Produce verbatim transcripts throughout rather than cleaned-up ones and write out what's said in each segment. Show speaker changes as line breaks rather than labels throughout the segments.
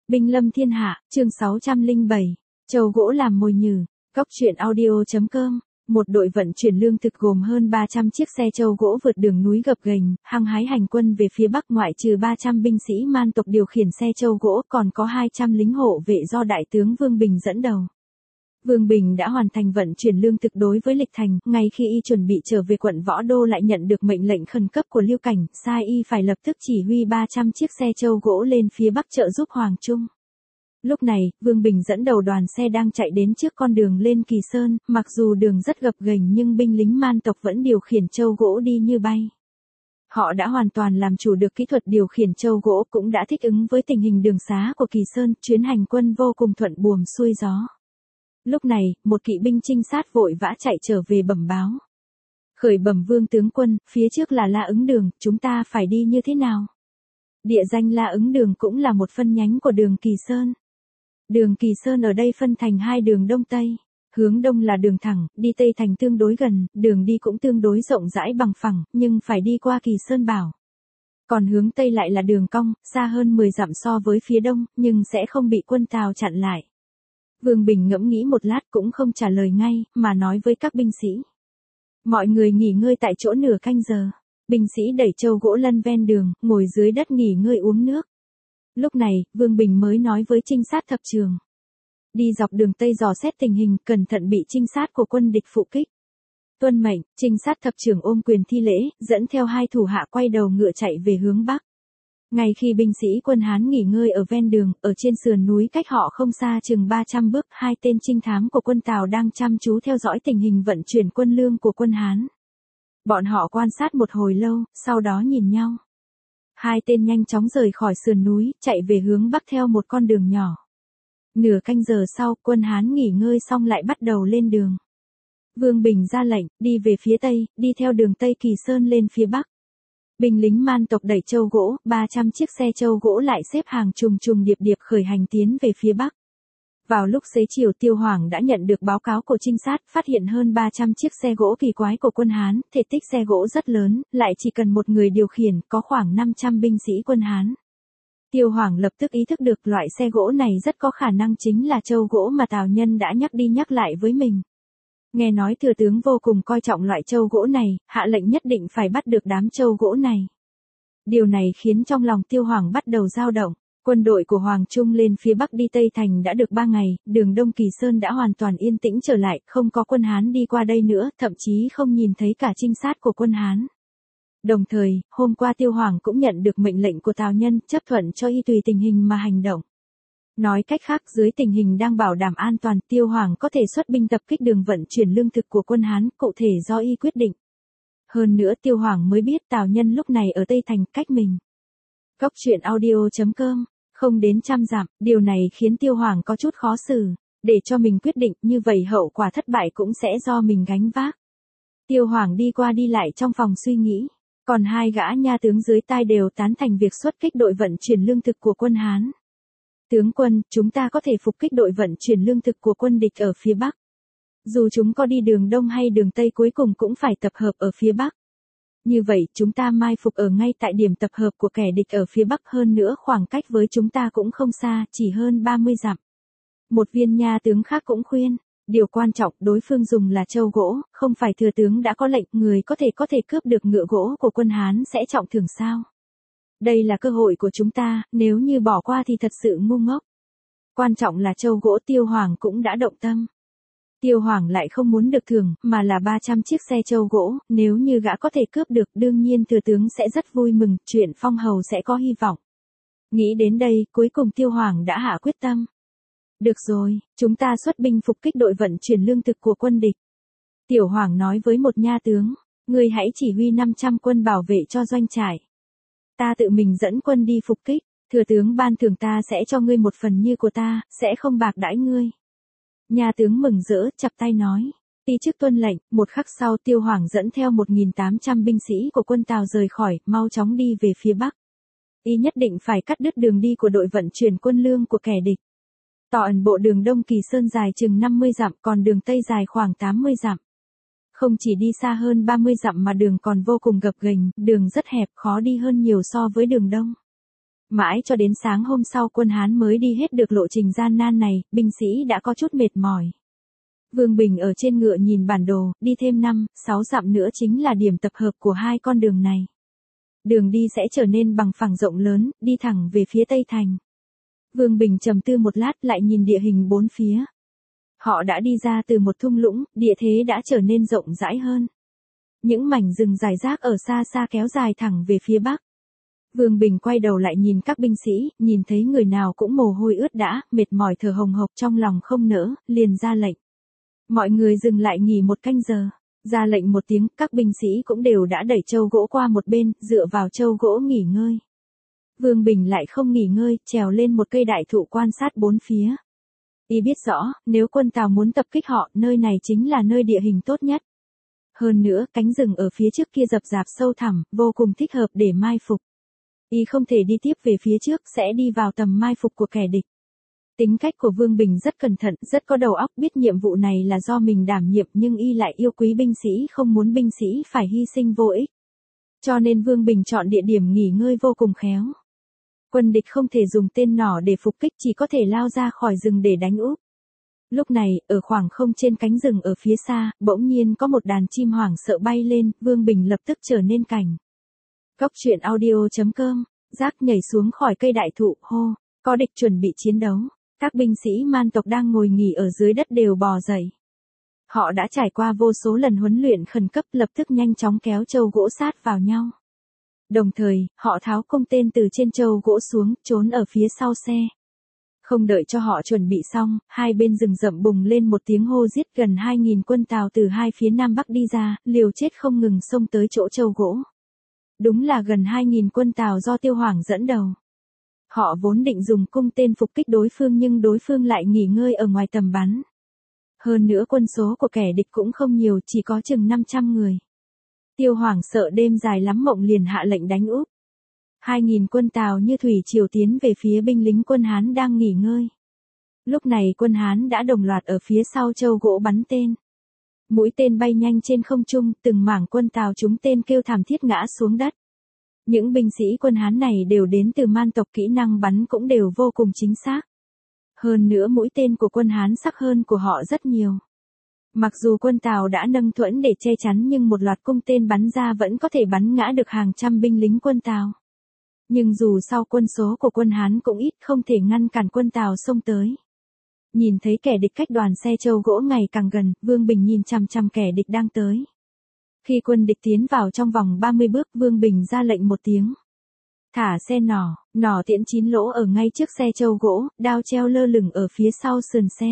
Binh lâm thiên hạ, chương sáu trăm lẻ bảy, trâu gỗ làm mồi nhử, góc truyện audio.com. Một đội vận chuyển lương thực gồm hơn ba trăm chiếc xe trâu gỗ vượt đường núi gập ghềnh, hăng hái hành quân về phía bắc, ngoại trừ ba trăm binh sĩ man tộc điều khiển xe trâu gỗ, còn có hai trăm lính hộ vệ do đại tướng Vương Bình dẫn đầu. Vương Bình đã hoàn thành vận chuyển lương thực đối với Lịch Thành, ngay khi y chuẩn bị trở về quận Võ Đô lại nhận được mệnh lệnh khẩn cấp của Lưu Cảnh, sai y phải lập tức chỉ huy ba trăm chiếc xe trâu gỗ lên phía bắc trợ giúp Hoàng Trung. Lúc này, Vương Bình dẫn đầu đoàn xe đang chạy đến trước con đường lên Kỳ Sơn, mặc dù đường rất gập ghềnh nhưng binh lính man tộc vẫn điều khiển trâu gỗ đi như bay. Họ đã hoàn toàn làm chủ được kỹ thuật điều khiển trâu gỗ, cũng đã thích ứng với tình hình đường xá của Kỳ Sơn, chuyến hành quân vô cùng thuận buồm xuôi gió. Lúc này, một kỵ binh trinh sát vội vã chạy trở về bẩm báo. Khởi bẩm Vương tướng quân, phía trước là La Ứng Đường, chúng ta phải đi như thế nào? Địa danh La Ứng Đường cũng là một phân nhánh của đường Kỳ Sơn. Đường Kỳ Sơn ở đây phân thành hai đường đông tây. Hướng đông là đường thẳng, đi tây thành tương đối gần, đường đi cũng tương đối rộng rãi bằng phẳng, nhưng phải đi qua Kỳ Sơn Bảo. Còn hướng tây lại là đường cong, xa hơn mười dặm so với phía đông, nhưng sẽ không bị quân Tào chặn lại. Vương Bình ngẫm nghĩ một lát cũng không trả lời ngay, mà nói với các binh sĩ. Mọi người nghỉ ngơi tại chỗ nửa canh giờ. Binh sĩ đẩy trâu gỗ lân ven đường, ngồi dưới đất nghỉ ngơi uống nước. Lúc này, Vương Bình mới nói với trinh sát thập trường. Đi dọc đường Tây dò xét tình hình, cẩn thận bị trinh sát của quân địch phụ kích. Tuân mệnh, trinh sát thập trường ôm quyền thi lễ, dẫn theo hai thủ hạ quay đầu ngựa chạy về hướng Bắc. Ngay khi binh sĩ quân Hán nghỉ ngơi ở ven đường, ở trên sườn núi cách họ không xa chừng ba trăm bước, hai tên trinh thám của quân Tào đang chăm chú theo dõi tình hình vận chuyển quân lương của quân Hán. Bọn họ quan sát một hồi lâu, sau đó nhìn nhau. Hai tên nhanh chóng rời khỏi sườn núi, chạy về hướng bắc theo một con đường nhỏ. Nửa canh giờ sau, quân Hán nghỉ ngơi xong lại bắt đầu lên đường. Vương Bình ra lệnh, đi về phía tây, đi theo đường Tây Kỳ Sơn lên phía bắc. Binh lính man tộc đẩy trâu gỗ, ba trăm chiếc xe trâu gỗ lại xếp hàng trùng trùng điệp điệp khởi hành tiến về phía bắc. Vào lúc xế chiều, Tiêu Hoàng đã nhận được báo cáo của trinh sát, phát hiện hơn ba trăm chiếc xe gỗ kỳ quái của quân Hán, thể tích xe gỗ rất lớn, lại chỉ cần một người điều khiển, có khoảng năm trăm binh sĩ quân Hán. Tiêu Hoàng lập tức ý thức được loại xe gỗ này rất có khả năng chính là trâu gỗ mà Tào Nhân đã nhắc đi nhắc lại với mình. Nghe nói thừa tướng vô cùng coi trọng loại trâu gỗ này, hạ lệnh nhất định phải bắt được đám trâu gỗ này. Điều này khiến trong lòng Tiêu Hoàng bắt đầu dao động. Quân đội của Hoàng Trung lên phía bắc đi Tây Thành đã được ba ngày, đường Đông Kỳ Sơn đã hoàn toàn yên tĩnh trở lại, không có quân Hán đi qua đây nữa, thậm chí không nhìn thấy cả trinh sát của quân Hán. Đồng thời, hôm qua Tiêu Hoàng cũng nhận được mệnh lệnh của Tào Nhân, chấp thuận cho y tùy tình hình mà hành động. Nói cách khác, dưới tình hình đang bảo đảm an toàn, Tiêu Hoàng có thể xuất binh tập kích đường vận chuyển lương thực của quân Hán, cụ thể do y quyết định. Hơn nữa Tiêu Hoàng mới biết Tào Nhân lúc này ở Tây Thành, cách mình. Góc truyện audio.com, không đến trăm dặm, điều này khiến Tiêu Hoàng có chút khó xử, để cho mình quyết định, như vậy hậu quả thất bại cũng sẽ do mình gánh vác. Tiêu Hoàng đi qua đi lại trong phòng suy nghĩ, còn hai gã nha tướng dưới tai đều tán thành việc xuất kích đội vận chuyển lương thực của quân Hán. Tướng quân, chúng ta có thể phục kích đội vận chuyển lương thực của quân địch ở phía Bắc. Dù chúng có đi đường Đông hay đường Tây cuối cùng cũng phải tập hợp ở phía Bắc. Như vậy, chúng ta mai phục ở ngay tại điểm tập hợp của kẻ địch ở phía Bắc, hơn nữa khoảng cách với chúng ta cũng không xa, chỉ hơn ba mươi dặm. Một viên nha tướng khác cũng khuyên, điều quan trọng đối phương dùng là trâu gỗ, không phải thừa tướng đã có lệnh, người có thể có thể cướp được ngựa gỗ của quân Hán sẽ trọng thưởng sao? Đây là cơ hội của chúng ta, nếu như bỏ qua thì thật sự ngu ngốc. Quan trọng là trâu gỗ. Tiêu Hoàng cũng đã động tâm. Tiêu Hoàng lại không muốn được thưởng, mà là ba trăm chiếc xe trâu gỗ, nếu như gã có thể cướp được, đương nhiên thừa tướng sẽ rất vui mừng, chuyện phong hầu sẽ có hy vọng. Nghĩ đến đây, cuối cùng Tiêu Hoàng đã hạ quyết tâm. Được rồi, chúng ta xuất binh phục kích đội vận chuyển lương thực của quân địch. Tiểu Hoàng nói với một nha tướng, ngươi hãy chỉ huy năm trăm quân bảo vệ cho doanh trại. Ta tự mình dẫn quân đi phục kích, thừa tướng ban thưởng ta sẽ cho ngươi một phần như của ta, sẽ không bạc đãi ngươi. Nhà tướng mừng rỡ, chắp tay nói. Ti chức tuân lệnh. Một khắc sau, Tiêu Hoàng dẫn theo một nghìn tám trăm binh sĩ của quân Tào rời khỏi, mau chóng đi về phía Bắc. Y nhất định phải cắt đứt đường đi của đội vận chuyển quân lương của kẻ địch. Toàn bộ đường Đông Kỳ Sơn dài chừng năm mươi dặm, còn đường Tây dài khoảng tám mươi dặm. Không chỉ đi xa hơn ba mươi dặm mà đường còn vô cùng gập ghềnh, đường rất hẹp, khó đi hơn nhiều so với đường Đông. Mãi cho đến sáng hôm sau quân Hán mới đi hết được lộ trình gian nan này, binh sĩ đã có chút mệt mỏi. Vương Bình ở trên ngựa nhìn bản đồ, đi thêm năm, sáu dặm nữa chính là điểm tập hợp của hai con đường này. Đường đi sẽ trở nên bằng phẳng rộng lớn, đi thẳng về phía Tây Thành. Vương Bình trầm tư một lát lại nhìn địa hình bốn phía. Họ đã đi ra từ một thung lũng, địa thế đã trở nên rộng rãi hơn. Những mảnh rừng rải rác ở xa xa kéo dài thẳng về phía bắc. Vương Bình quay đầu lại nhìn các binh sĩ, nhìn thấy người nào cũng mồ hôi ướt đẫm, mệt mỏi thở hồng hộc trong lòng không nỡ, liền ra lệnh. Mọi người dừng lại nghỉ một canh giờ. Ra lệnh một tiếng, các binh sĩ cũng đều đã đẩy trâu gỗ qua một bên, dựa vào trâu gỗ nghỉ ngơi. Vương Bình lại không nghỉ ngơi, trèo lên một cây đại thụ quan sát bốn phía. Y biết rõ, nếu quân Tào muốn tập kích họ, nơi này chính là nơi địa hình tốt nhất. Hơn nữa, cánh rừng ở phía trước kia rậm rạp sâu thẳm, vô cùng thích hợp để mai phục. Y không thể đi tiếp về phía trước, sẽ đi vào tầm mai phục của kẻ địch. Tính cách của Vương Bình rất cẩn thận, rất có đầu óc, biết nhiệm vụ này là do mình đảm nhiệm nhưng y lại yêu quý binh sĩ, không muốn binh sĩ phải hy sinh vô ích. Cho nên Vương Bình chọn địa điểm nghỉ ngơi vô cùng khéo. Quân địch không thể dùng tên nỏ để phục kích, chỉ có thể lao ra khỏi rừng để đánh úp. Lúc này, ở khoảng không trên cánh rừng ở phía xa, bỗng nhiên có một đàn chim hoảng sợ bay lên, Vương Bình lập tức trở nên cảnh. Góc truyện audio chấm com, Giác nhảy xuống khỏi cây đại thụ, hô, có địch chuẩn bị chiến đấu. Các binh sĩ Man tộc đang ngồi nghỉ ở dưới đất đều bò dậy. Họ đã trải qua vô số lần huấn luyện khẩn cấp, lập tức nhanh chóng kéo trâu gỗ sát vào nhau. Đồng thời, họ tháo cung tên từ trên trâu gỗ xuống, trốn ở phía sau xe. Không đợi cho họ chuẩn bị xong, hai bên rừng rậm bùng lên một tiếng hô giết, gần hai nghìn quân Tào từ hai phía nam bắc đi ra, liều chết không ngừng xông tới chỗ trâu gỗ. Đúng là gần hai nghìn quân Tào do Tiêu Hoảng dẫn đầu. Họ vốn định dùng cung tên phục kích đối phương nhưng đối phương lại nghỉ ngơi ở ngoài tầm bắn. Hơn nữa quân số của kẻ địch cũng không nhiều, chỉ có chừng năm trăm người. Tiêu Hoảng sợ đêm dài lắm mộng liền hạ lệnh đánh úp. Hai nghìn quân Tào như thủy triều tiến về phía binh lính quân Hán đang nghỉ ngơi. Lúc này quân Hán đã đồng loạt ở phía sau trâu gỗ bắn tên. Mũi tên bay nhanh trên không trung, từng mảng quân Tào trúng tên kêu thảm thiết ngã xuống đất. Những binh sĩ quân Hán này đều đến từ Man tộc, kỹ năng bắn cũng đều vô cùng chính xác. Hơn nữa mũi tên của quân Hán sắc hơn của họ rất nhiều. Mặc dù quân Tào đã nâng thuẫn để che chắn nhưng một loạt cung tên bắn ra vẫn có thể bắn ngã được hàng trăm binh lính quân Tào. Nhưng dù sao quân số của quân Hán cũng ít, không thể ngăn cản quân Tào xông tới. Nhìn thấy kẻ địch cách đoàn xe trâu gỗ ngày càng gần, Vương Bình nhìn chằm chằm kẻ địch đang tới. Khi quân địch tiến vào trong vòng ba mươi bước, Vương Bình ra lệnh một tiếng. Thả xe nỏ, nỏ tiễn chín lỗ ở ngay trước xe trâu gỗ, đao treo lơ lửng ở phía sau sườn xe.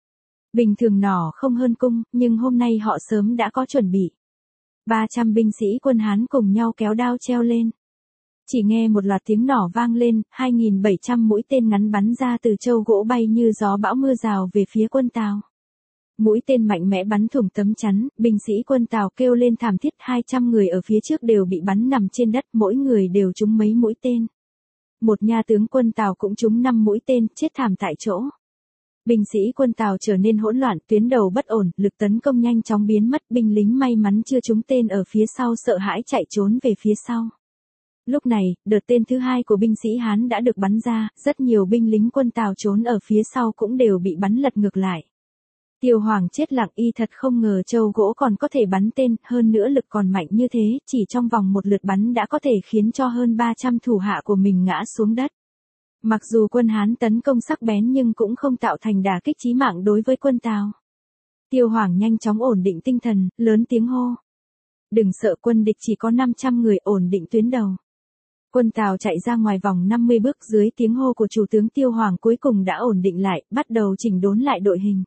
Bình thường nỏ không hơn cung, nhưng hôm nay họ sớm đã có chuẩn bị. ba trăm binh sĩ quân Hán cùng nhau kéo đao treo lên. Chỉ nghe một loạt tiếng nỏ vang lên, hai nghìn bảy trăm mũi tên ngắn bắn ra từ trâu gỗ bay như gió bão mưa rào về phía quân Tào. Mũi tên mạnh mẽ bắn thủng tấm chắn, binh sĩ quân Tào kêu lên thảm thiết, hai trăm người ở phía trước đều bị bắn nằm trên đất, mỗi người đều trúng mấy mũi tên. Một nha tướng quân Tào cũng trúng năm mũi tên, chết thảm tại chỗ. Binh sĩ quân Tào trở nên hỗn loạn, tuyến đầu bất ổn, lực tấn công nhanh chóng biến mất, binh lính may mắn chưa trúng tên ở phía sau sợ hãi chạy trốn về phía sau. Lúc này, đợt tên thứ hai của binh sĩ Hán đã được bắn ra, rất nhiều binh lính quân Tào trốn ở phía sau cũng đều bị bắn lật ngược lại. Tiêu Hoảng chết lặng, y thật không ngờ trâu gỗ còn có thể bắn tên, hơn nữa lực còn mạnh như thế, chỉ trong vòng một lượt bắn đã có thể khiến cho hơn ba trăm thủ hạ của mình ngã xuống đất. Mặc dù quân Hán tấn công sắc bén nhưng cũng không tạo thành đả kích chí mạng đối với quân Tào. Tiêu Hoảng nhanh chóng ổn định tinh thần, lớn tiếng hô. Đừng sợ, quân địch chỉ có năm trăm người, ổn định tuyến đầu. Quân Tào chạy ra ngoài vòng năm mươi bước, dưới tiếng hô của chủ tướng Tiêu Hoảng cuối cùng đã ổn định lại, bắt đầu chỉnh đốn lại đội hình.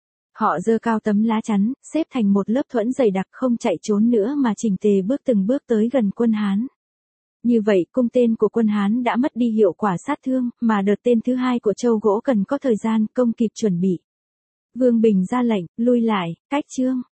Họ giơ cao tấm lá chắn, xếp thành một lớp thuẫn dày đặc, không chạy trốn nữa mà chỉnh tề bước từng bước tới gần quân Hán. Như vậy, cung tên của quân Hán đã mất đi hiệu quả sát thương, mà đợt tên thứ hai của trâu gỗ cần có thời gian công kịp chuẩn bị. Vương Bình ra lệnh, lui lại, cách chương.